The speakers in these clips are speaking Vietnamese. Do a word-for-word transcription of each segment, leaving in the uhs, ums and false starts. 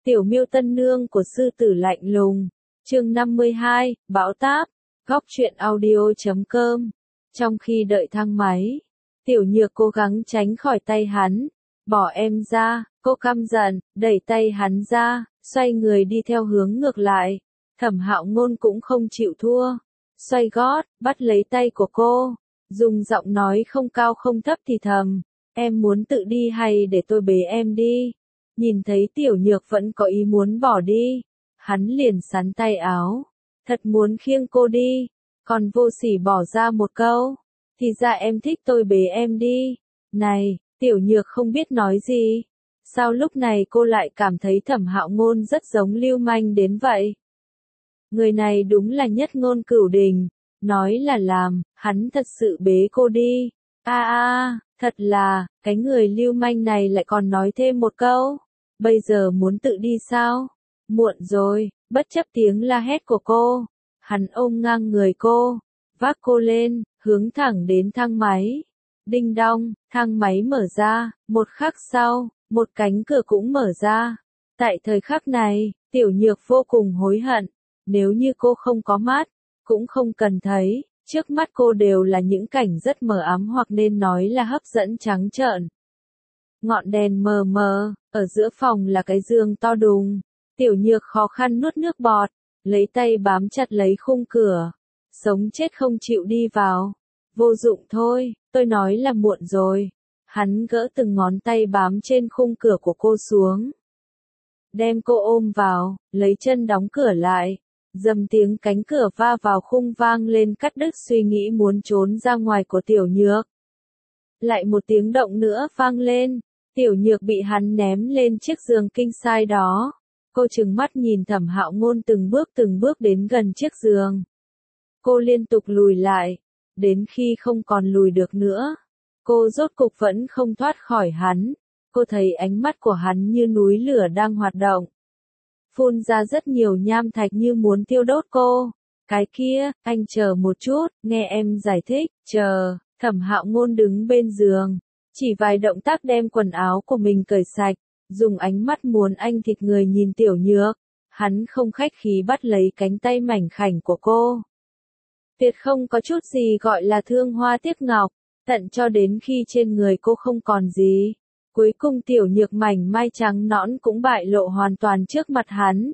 Tiểu Miêu tân nương của sư tử lạnh lùng. Chương năm mươi hai, Bão táp. Góc truyện audio chấm com. Trong khi đợi thang máy, Tiểu Nhược cố gắng tránh khỏi tay hắn. Bỏ em ra, cô căm giận, đẩy tay hắn ra, xoay người đi theo hướng ngược lại. Thẩm Hạo Ngôn cũng không chịu thua. Xoay gót, bắt lấy tay của cô. Dùng giọng nói không cao không thấp thì thầm. Em muốn tự đi hay để tôi bế em đi? Nhìn thấy Tiểu Nhược vẫn có ý muốn bỏ đi. Hắn liền sắn tay áo. Thật muốn khiêng cô đi. Còn vô sỉ bỏ ra một câu. Thì ra em thích tôi bế em đi. Này, Tiểu Nhược không biết nói gì. Sao lúc này cô lại cảm thấy Thẩm Hạo Ngôn rất giống lưu manh đến vậy? Người này đúng là nhất ngôn cửu đình. Nói là làm, hắn thật sự bế cô đi. A a, thật là, cái người lưu manh này lại còn nói thêm một câu. Bây giờ muốn tự đi sao? Muộn rồi, bất chấp tiếng la hét của cô. Hắn ôm ngang người cô, vác cô lên, hướng thẳng đến thang máy. Đinh đong, thang máy mở ra, một khắc sau, một cánh cửa cũng mở ra. Tại thời khắc này, Tiểu Nhược vô cùng hối hận. Nếu như cô không có mắt, cũng không cần thấy, trước mắt cô đều là những cảnh rất mờ ám hoặc nên nói là hấp dẫn trắng trợn. Ngọn đèn mờ mờ, ở giữa phòng là cái giường to đùng. Tiểu Nhược khó khăn nuốt nước bọt, lấy tay bám chặt lấy khung cửa. Sống chết không chịu đi vào. Vô dụng thôi, tôi nói là muộn rồi. Hắn gỡ từng ngón tay bám trên khung cửa của cô xuống. Đem cô ôm vào, lấy chân đóng cửa lại. Dầm tiếng cánh cửa va vào khung vang lên cắt đứt suy nghĩ muốn trốn ra ngoài của Tiểu Nhược. Lại một tiếng động nữa vang lên. Tiểu Nhược bị hắn ném lên chiếc giường king size đó. Cô trừng mắt nhìn Thẩm Hạo Ngôn từng bước từng bước đến gần chiếc giường. Cô liên tục lùi lại. Đến khi không còn lùi được nữa. Cô rốt cục vẫn không thoát khỏi hắn. Cô thấy ánh mắt của hắn như núi lửa đang hoạt động. Phun ra rất nhiều nham thạch như muốn tiêu đốt cô. Cái kia, anh chờ một chút, nghe em giải thích, chờ. Thẩm Hạo Ngôn đứng bên giường. Chỉ vài động tác đem quần áo của mình cởi sạch. Dùng ánh mắt muốn anh thịt người nhìn Tiểu Nhược. Hắn không khách khí bắt lấy cánh tay mảnh khảnh của cô. Tuyệt không có chút gì gọi là thương hoa tiếc ngọc. Tận cho đến khi trên người cô không còn gì. Cuối cùng Tiểu Nhược mảnh mai trắng nõn cũng bại lộ hoàn toàn trước mặt hắn.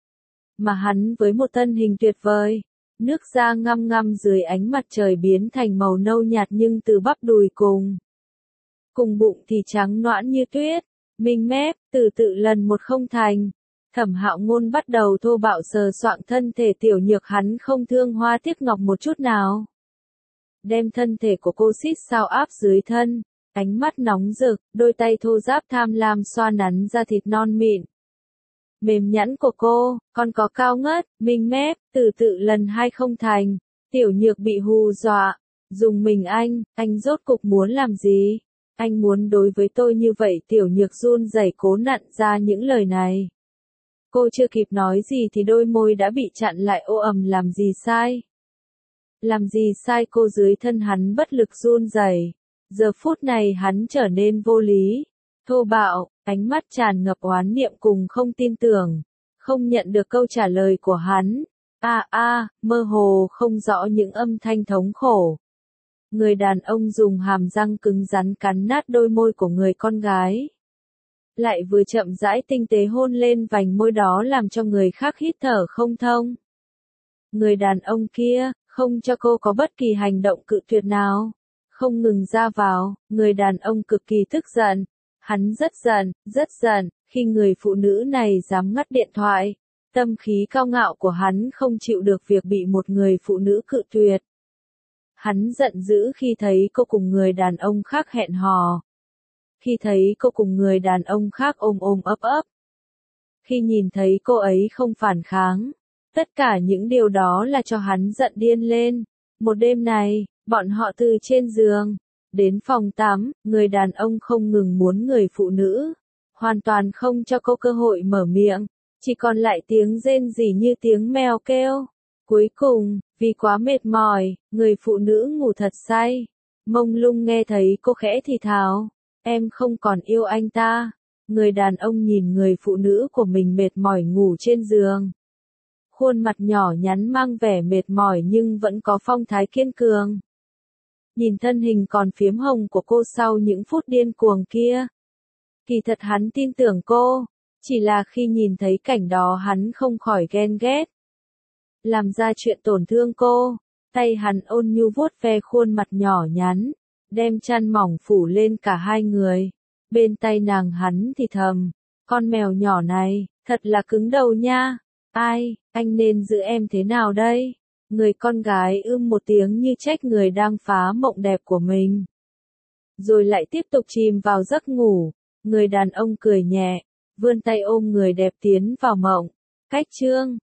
Mà hắn với một thân hình tuyệt vời. Nước da ngăm ngăm dưới ánh mặt trời biến thành màu nâu nhạt nhưng từ bắp đùi cùng. Cùng bụng thì trắng nõn như tuyết. Minh mép, từ tự lần một không thành. Thẩm Hạo Ngôn bắt đầu thô bạo sờ soạng thân thể Tiểu Nhược, hắn không thương hoa tiếc ngọc một chút nào. Đem thân thể của cô xít sao áp dưới thân. Ánh mắt nóng rực, đôi tay thô ráp tham lam xoa nắn da thịt non mịn. Mềm nhẵn của cô, còn có cao ngất, minh mép, từ tự lần hai không thành. Tiểu Nhược bị hù dọa. Dùng mình anh, anh rốt cục muốn làm gì? Anh muốn đối với tôi như vậy. Tiểu Nhược run rẩy cố nặn ra những lời này. Cô chưa kịp nói gì thì đôi môi đã bị chặn lại. Ô ầm, làm gì sai? Làm gì sai? Cô dưới thân hắn bất lực run rẩy. Giờ phút này hắn trở nên vô lý, thô bạo, ánh mắt tràn ngập oán niệm cùng không tin tưởng. Không nhận được câu trả lời của hắn. A a, mơ hồ không rõ những âm thanh thống khổ. Người đàn ông dùng hàm răng cứng rắn cắn nát đôi môi của người con gái. Lại vừa chậm rãi tinh tế hôn lên vành môi đó làm cho người khác hít thở không thông. Người đàn ông kia, không cho cô có bất kỳ hành động cự tuyệt nào. Không ngừng ra vào, người đàn ông cực kỳ tức giận. Hắn rất giận, rất giận, khi người phụ nữ này dám ngắt điện thoại. Tâm khí cao ngạo của hắn không chịu được việc bị một người phụ nữ cự tuyệt. Hắn giận dữ khi thấy cô cùng người đàn ông khác hẹn hò. Khi thấy cô cùng người đàn ông khác ôm ôm ấp ấp. Khi nhìn thấy cô ấy không phản kháng. Tất cả những điều đó là cho hắn giận điên lên. Một đêm này, bọn họ từ trên giường đến phòng tắm, người đàn ông không ngừng muốn người phụ nữ, hoàn toàn không cho cô cơ hội mở miệng, chỉ còn lại tiếng rên rỉ như tiếng mèo kêu. Cuối cùng, vì quá mệt mỏi, người phụ nữ ngủ thật say. Mông lung nghe thấy cô khẽ thì thào, em không còn yêu anh ta. Người đàn ông nhìn người phụ nữ của mình mệt mỏi ngủ trên giường. Khuôn mặt nhỏ nhắn mang vẻ mệt mỏi nhưng vẫn có phong thái kiên cường. Nhìn thân hình còn phiếm hồng của cô sau những phút điên cuồng kia. Kỳ thật hắn tin tưởng cô, chỉ là khi nhìn thấy cảnh đó hắn không khỏi ghen ghét. Làm ra chuyện tổn thương cô, tay hắn ôn nhu vuốt ve khuôn mặt nhỏ nhắn, đem chăn mỏng phủ lên cả hai người. Bên tay nàng hắn thì thầm, con mèo nhỏ này, thật là cứng đầu nha. Ai, anh nên giữ em thế nào đây? Người con gái ưm một tiếng như trách người đang phá mộng đẹp của mình. Rồi lại tiếp tục chìm vào giấc ngủ. Người đàn ông cười nhẹ, vươn tay ôm người đẹp tiến vào mộng. Cách chương